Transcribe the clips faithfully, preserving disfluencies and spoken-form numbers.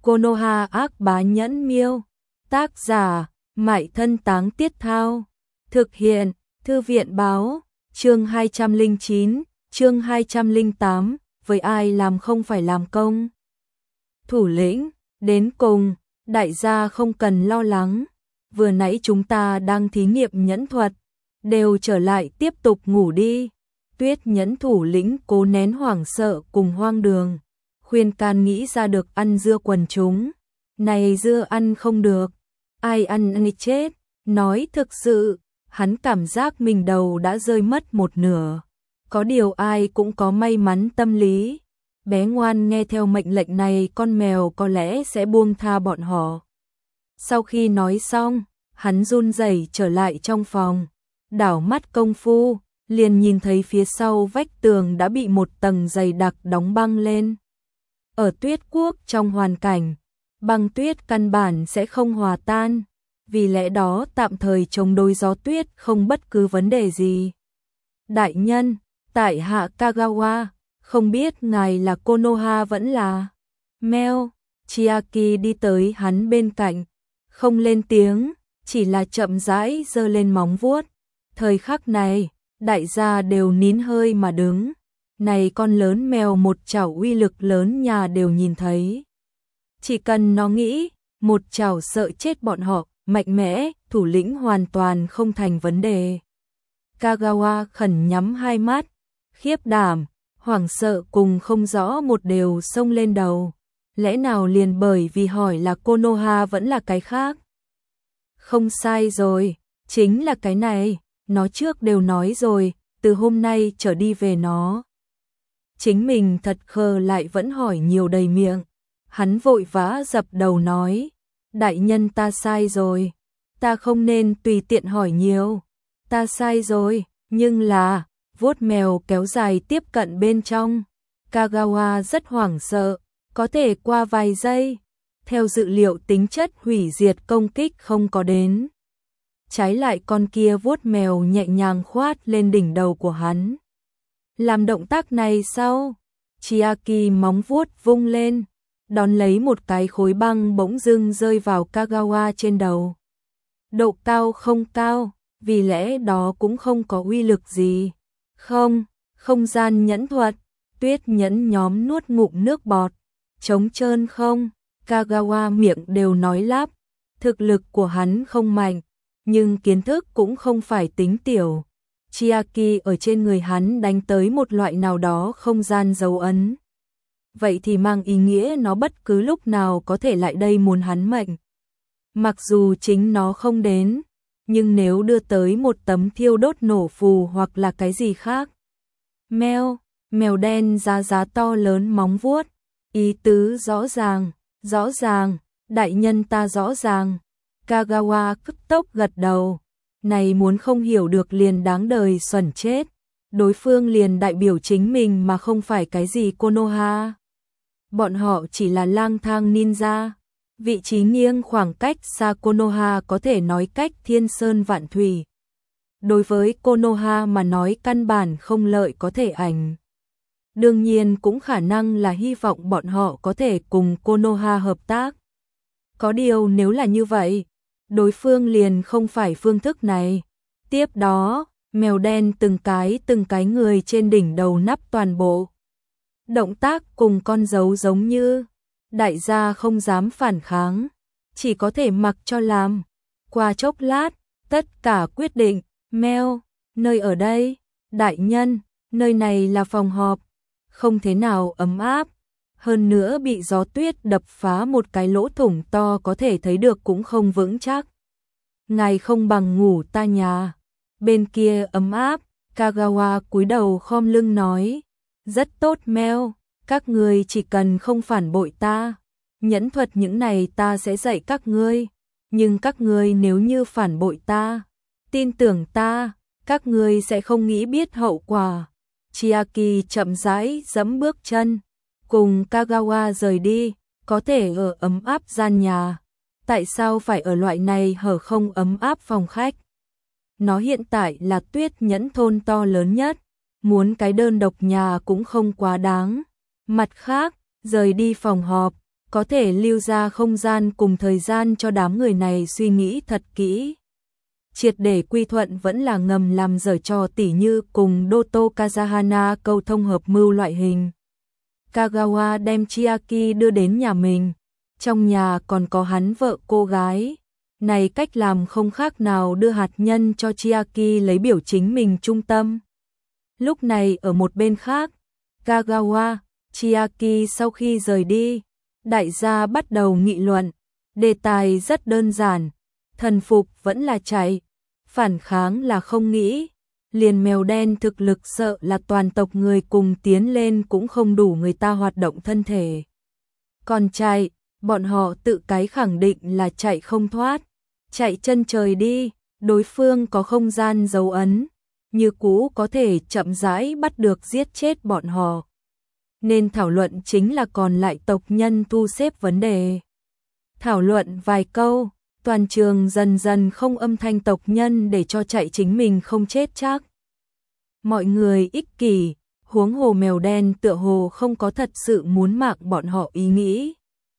Konoha ác bá nhẫn miêu. Tác giả, Mại Thân Táng Tiết Thao. Thực hiện, Thư viện báo. Chương hai trăm lẻ chín, chương hai trăm lẻ tám, với ai làm không phải làm công. Thủ lĩnh, đến cùng, đại gia không cần lo lắng. Vừa nãy chúng ta đang thí nghiệm nhẫn thuật, đều trở lại tiếp tục ngủ đi. Tuyết nhẫn thủ lĩnh cố nén hoảng sợ cùng hoang đường, khuyên can nghĩ ra được ăn dưa quần chúng. Này dưa ăn không được, ai ăn ăn chết. Nói thực sự, hắn cảm giác mình đầu đã rơi mất một nửa. Có điều ai cũng có may mắn tâm lý. Bé ngoan nghe theo mệnh lệnh này, con mèo có lẽ sẽ buông tha bọn họ. Sau khi nói xong, hắn run rẩy trở lại trong phòng, đảo mắt công phu, liền nhìn thấy phía sau vách tường đã bị một tầng dày đặc đóng băng lên. Ở Tuyết Quốc trong hoàn cảnh, băng tuyết căn bản sẽ không hòa tan, vì lẽ đó tạm thời chống đối gió tuyết không bất cứ vấn đề gì. Đại nhân, tại hạ Kagawa, không biết ngài là Konoha vẫn là Mèo. Chiaki đi tới hắn bên cạnh, không lên tiếng, chỉ là chậm rãi giơ lên móng vuốt. Thời khắc này, đại gia đều nín hơi mà đứng. Này con lớn mèo một chảo uy lực lớn nhà đều nhìn thấy. Chỉ cần nó nghĩ, một chảo sợ chết bọn họ, mạnh mẽ, thủ lĩnh hoàn toàn không thành vấn đề. Kagawa khẩn nhắm hai mắt, khiếp đảm, hoảng sợ cùng không rõ một đều xông lên đầu. Lẽ nào liền bởi vì hỏi là Konoha vẫn là cái khác? Không sai rồi, chính là cái này, nó trước đều nói rồi, từ hôm nay trở đi về nó. Chính mình thật khờ lại vẫn hỏi nhiều đầy miệng. Hắn vội vã dập đầu nói, đại nhân ta sai rồi, ta không nên tùy tiện hỏi nhiều, ta sai rồi, nhưng là, vuốt mèo kéo dài tiếp cận bên trong. Kagawa rất hoảng sợ, có thể qua vài giây, theo dự liệu tính chất hủy diệt công kích không có đến. Trái lại con kia vuốt mèo nhẹ nhàng khoát lên đỉnh đầu của hắn. Làm động tác này sau, Chiaki móng vuốt vung lên, đón lấy một cái khối băng bỗng dưng rơi vào Kagawa trên đầu. Độ cao không cao, vì lẽ đó cũng không có uy lực gì. Không, không gian nhẫn thuật, tuyết nhẫn nhóm nuốt ngụm nước bọt. Trống trơn không, Kagawa miệng đều nói lắp. Thực lực của hắn không mạnh, nhưng kiến thức cũng không phải tính tiểu. Chiaki ở trên người hắn đánh tới một loại nào đó không gian dấu ấn. Vậy thì mang ý nghĩa nó bất cứ lúc nào có thể lại đây muốn hắn mệnh. Mặc dù chính nó không đến, nhưng nếu đưa tới một tấm thiêu đốt nổ phù hoặc là cái gì khác. Mèo, mèo đen giá giá to lớn móng vuốt, ý tứ rõ ràng, rõ ràng, đại nhân ta rõ ràng. Kagawa cấp tốc gật đầu, này muốn không hiểu được liền đáng đời xuẩn chết. Đối phương liền đại biểu chính mình mà không phải cái gì Konoha. Bọn họ chỉ là lang thang ninja. Vị trí nghiêng khoảng cách xa Konoha có thể nói cách thiên sơn vạn thủy. Đối với Konoha mà nói căn bản không lợi có thể ảnh. Đương nhiên cũng khả năng là hy vọng bọn họ có thể cùng Konoha hợp tác. Có điều nếu là như vậy, đối phương liền không phải phương thức này. Tiếp đó, mèo đen từng cái từng cái người trên đỉnh đầu nắp toàn bộ. Động tác cùng con dấu giống như, đại gia không dám phản kháng, chỉ có thể mặc cho làm. Qua chốc lát, tất cả quyết định, mèo, nơi ở đây, đại nhân, nơi này là phòng họp, không thế nào ấm áp, hơn nữa bị gió tuyết đập phá một cái lỗ thủng to có thể thấy được cũng không vững chắc. Ngài không bằng ngủ ta nhà, bên kia ấm áp. Kagawa cúi đầu khom lưng nói, rất tốt mèo, các ngươi chỉ cần không phản bội ta, nhẫn thuật những này ta sẽ dạy các ngươi, nhưng các ngươi nếu như phản bội ta, tin tưởng ta, các ngươi sẽ không nghĩ biết hậu quả. Chiaki chậm rãi giẫm bước chân, cùng Kagawa rời đi, có thể ở ấm áp gian nhà. Tại sao phải ở loại này hở không ấm áp phòng khách? Nó hiện tại là tuyết nhẫn thôn to lớn nhất, muốn cái đơn độc nhà cũng không quá đáng. Mặt khác, rời đi phòng họp, có thể lưu ra không gian cùng thời gian cho đám người này suy nghĩ thật kỹ. Triệt để quy thuận vẫn là ngầm làm giở trò tỉ như cùng Doto Kazahana câu thông hợp mưu loại hình. Kagawa đem Chiaki đưa đến nhà mình, trong nhà còn có hắn vợ cô gái. Này cách làm không khác nào đưa hạt nhân cho Chiaki lấy biểu chính mình trung tâm. Lúc này ở một bên khác, Kagawa, Chiaki sau khi rời đi, đại gia bắt đầu nghị luận. Đề tài rất đơn giản, thần phục vẫn là chạy, phản kháng là không nghĩ. Liền mèo đen thực lực sợ là toàn tộc người cùng tiến lên cũng không đủ người ta hoạt động thân thể. Còn chạy, bọn họ tự cái khẳng định là chạy không thoát. Chạy chân trời đi, đối phương có không gian dấu ấn, như cũ có thể chậm rãi bắt được giết chết bọn họ. Nên thảo luận chính là còn lại tộc nhân thu xếp vấn đề. Thảo luận vài câu, toàn trường dần dần không âm thanh tộc nhân để cho chạy chính mình không chết chắc. Mọi người ích kỷ, huống hồ mèo đen tựa hồ không có thật sự muốn mạng bọn họ ý nghĩ.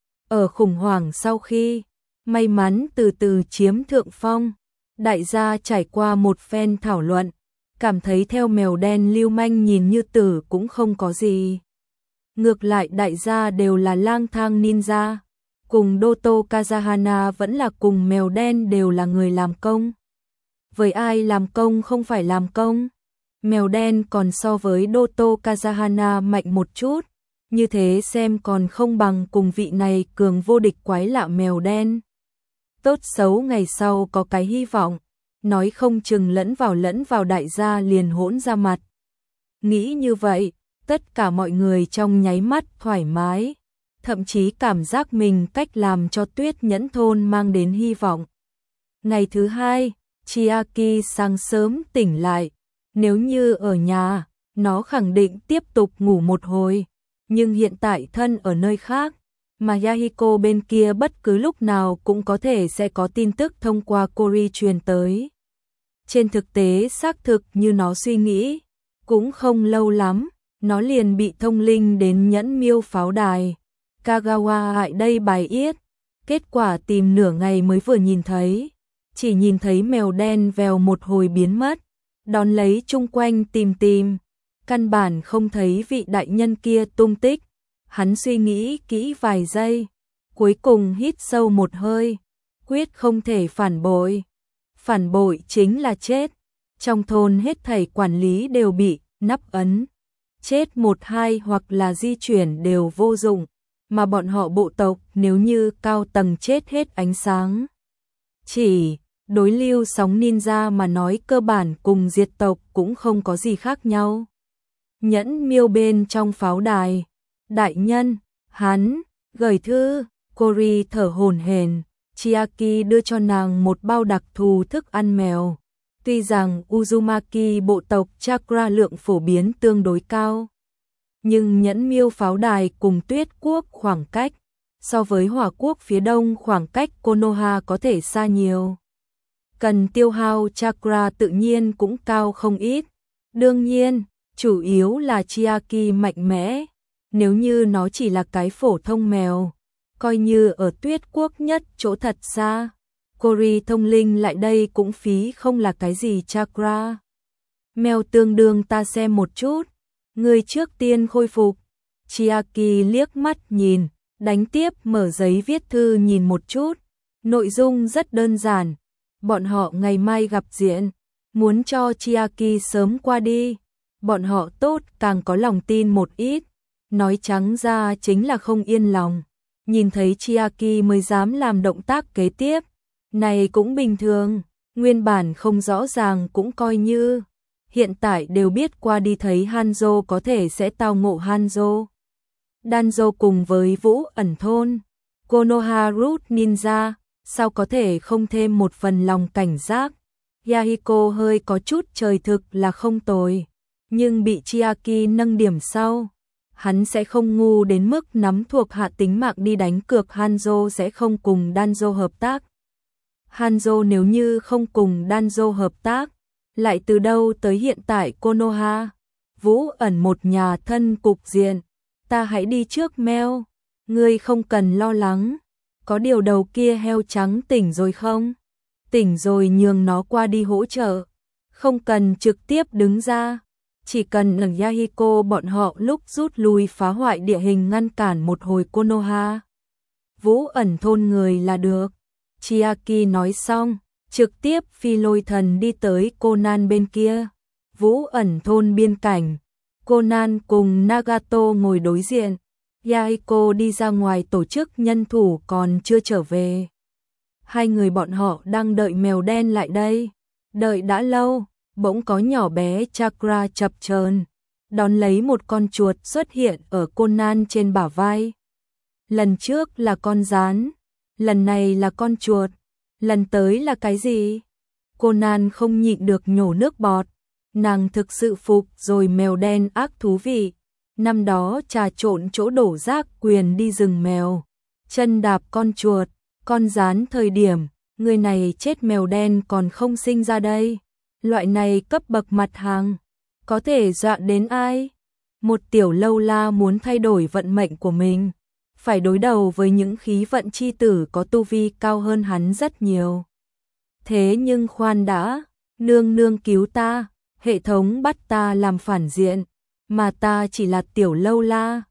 Ở khủng hoảng sau khi, may mắn từ từ chiếm thượng phong, đại gia trải qua một phen thảo luận, cảm thấy theo mèo đen lưu manh nhìn như tử cũng không có gì. Ngược lại đại gia đều là lang thang ninja, cùng Doto Kazahana vẫn là cùng mèo đen đều là người làm công. Với ai làm công không phải làm công, mèo đen còn so với Doto Kazahana mạnh một chút, như thế xem còn không bằng cùng vị này cường vô địch quái lạ mèo đen. Tốt xấu ngày sau có cái hy vọng, nói không chừng lẫn vào lẫn vào đại gia liền hỗn ra mặt. Nghĩ như vậy, tất cả mọi người trong nháy mắt thoải mái, thậm chí cảm giác mình cách làm cho Tuyết Nhẫn thôn mang đến hy vọng. Ngày thứ hai, Chiaki sáng sớm tỉnh lại, nếu như ở nhà, nó khẳng định tiếp tục ngủ một hồi, nhưng hiện tại thân ở nơi khác, mà Yahiko bên kia bất cứ lúc nào cũng có thể sẽ có tin tức thông qua Cory truyền tới. Trên thực tế xác thực như nó suy nghĩ, cũng không lâu lắm, nó liền bị thông linh đến Nhẫn Miêu pháo đài. Kagawa lại đây bài yết, kết quả tìm nửa ngày mới vừa nhìn thấy, chỉ nhìn thấy mèo đen vèo một hồi biến mất, đón lấy chung quanh tìm tìm, căn bản không thấy vị đại nhân kia tung tích. Hắn suy nghĩ kỹ vài giây, cuối cùng hít sâu một hơi, quyết không thể phản bội. Phản bội chính là chết. Trong thôn hết thảy quản lý đều bị nắp ấn. Chết một hai hoặc là di chuyển đều vô dụng, mà bọn họ bộ tộc nếu như cao tầng chết hết ánh sáng. Chỉ đối lưu sóng ninja mà nói cơ bản cùng diệt tộc cũng không có gì khác nhau. Nhẫn Miêu bên trong pháo đài. Đại nhân, hắn, gửi thư, Cory thở hổn hển, Chiaki đưa cho nàng một bao đặc thù thức ăn mèo. Tuy rằng Uzumaki bộ tộc chakra lượng phổ biến tương đối cao, nhưng Nhẫn Miêu pháo đài cùng Tuyết Quốc khoảng cách, so với Hỏa Quốc phía đông khoảng cách Konoha có thể xa nhiều. Cần tiêu hao chakra tự nhiên cũng cao không ít. Đương nhiên, chủ yếu là Chiaki mạnh mẽ. Nếu như nó chỉ là cái phổ thông mèo, coi như ở Tuyết Quốc nhất chỗ thật xa, Cory thông linh lại đây cũng phí không là cái gì chakra. Mèo tương đương ta xem một chút, người trước tiên khôi phục. Chiaki liếc mắt nhìn, đánh tiếp mở giấy viết thư nhìn một chút, nội dung rất đơn giản, bọn họ ngày mai gặp diện, muốn cho Chiaki sớm qua đi, bọn họ tốt càng có lòng tin một ít. Nói trắng ra chính là không yên lòng, nhìn thấy Chiaki mới dám làm động tác kế tiếp, này cũng bình thường, nguyên bản không rõ ràng cũng coi như, hiện tại đều biết qua đi thấy Hanzo có thể sẽ tao ngộ Hanzo. Danzo cùng với Vũ ẩn thôn, Konoha Root Ninja, sao có thể không thêm một phần lòng cảnh giác. Yahiko hơi có chút trời thực là không tồi, nhưng bị Chiaki nâng điểm sau. Hắn sẽ không ngu đến mức nắm thuộc hạ tính mạng đi đánh cược Hanzo sẽ không cùng Danzo hợp tác. Hanzo nếu như không cùng Danzo hợp tác, lại từ đâu tới hiện tại Konoha, Vũ ẩn một nhà thân cục diện, ta hãy đi trước meo. Ngươi không cần lo lắng, có điều đầu kia heo trắng tỉnh rồi không? Tỉnh rồi nhường nó qua đi hỗ trợ, không cần trực tiếp đứng ra, chỉ cần ở Yahiko bọn họ lúc rút lui phá hoại địa hình ngăn cản một hồi Konoha Vũ ẩn thôn người là được. Chiaki nói xong, trực tiếp phi lôi thần đi tới Conan bên kia. Vũ ẩn thôn biên cảnh, Conan cùng Nagato ngồi đối diện. Yahiko đi ra ngoài tổ chức nhân thủ còn chưa trở về. Hai người bọn họ đang đợi mèo đen lại đây. Đợi đã lâu, bỗng có nhỏ bé Chakra chập chờn đón lấy một con chuột xuất hiện ở Conan trên bả vai. Lần trước là con gián, lần này là con chuột, lần tới là cái gì? Conan không nhịn được nhổ nước bọt, nàng thực sự phục rồi mèo đen ác thú vị. Năm đó trà trộn chỗ đổ rác quyền đi rừng mèo, chân đạp con chuột, con gián thời điểm, người này chết mèo đen còn không sinh ra đây. Loại này cấp bậc mặt hàng, có thể dọa đến ai? Một tiểu lâu la muốn thay đổi vận mệnh của mình, phải đối đầu với những khí vận chi tử có tu vi cao hơn hắn rất nhiều. Thế nhưng khoan đã, nương nương cứu ta, hệ thống bắt ta làm phản diện, mà ta chỉ là tiểu lâu la,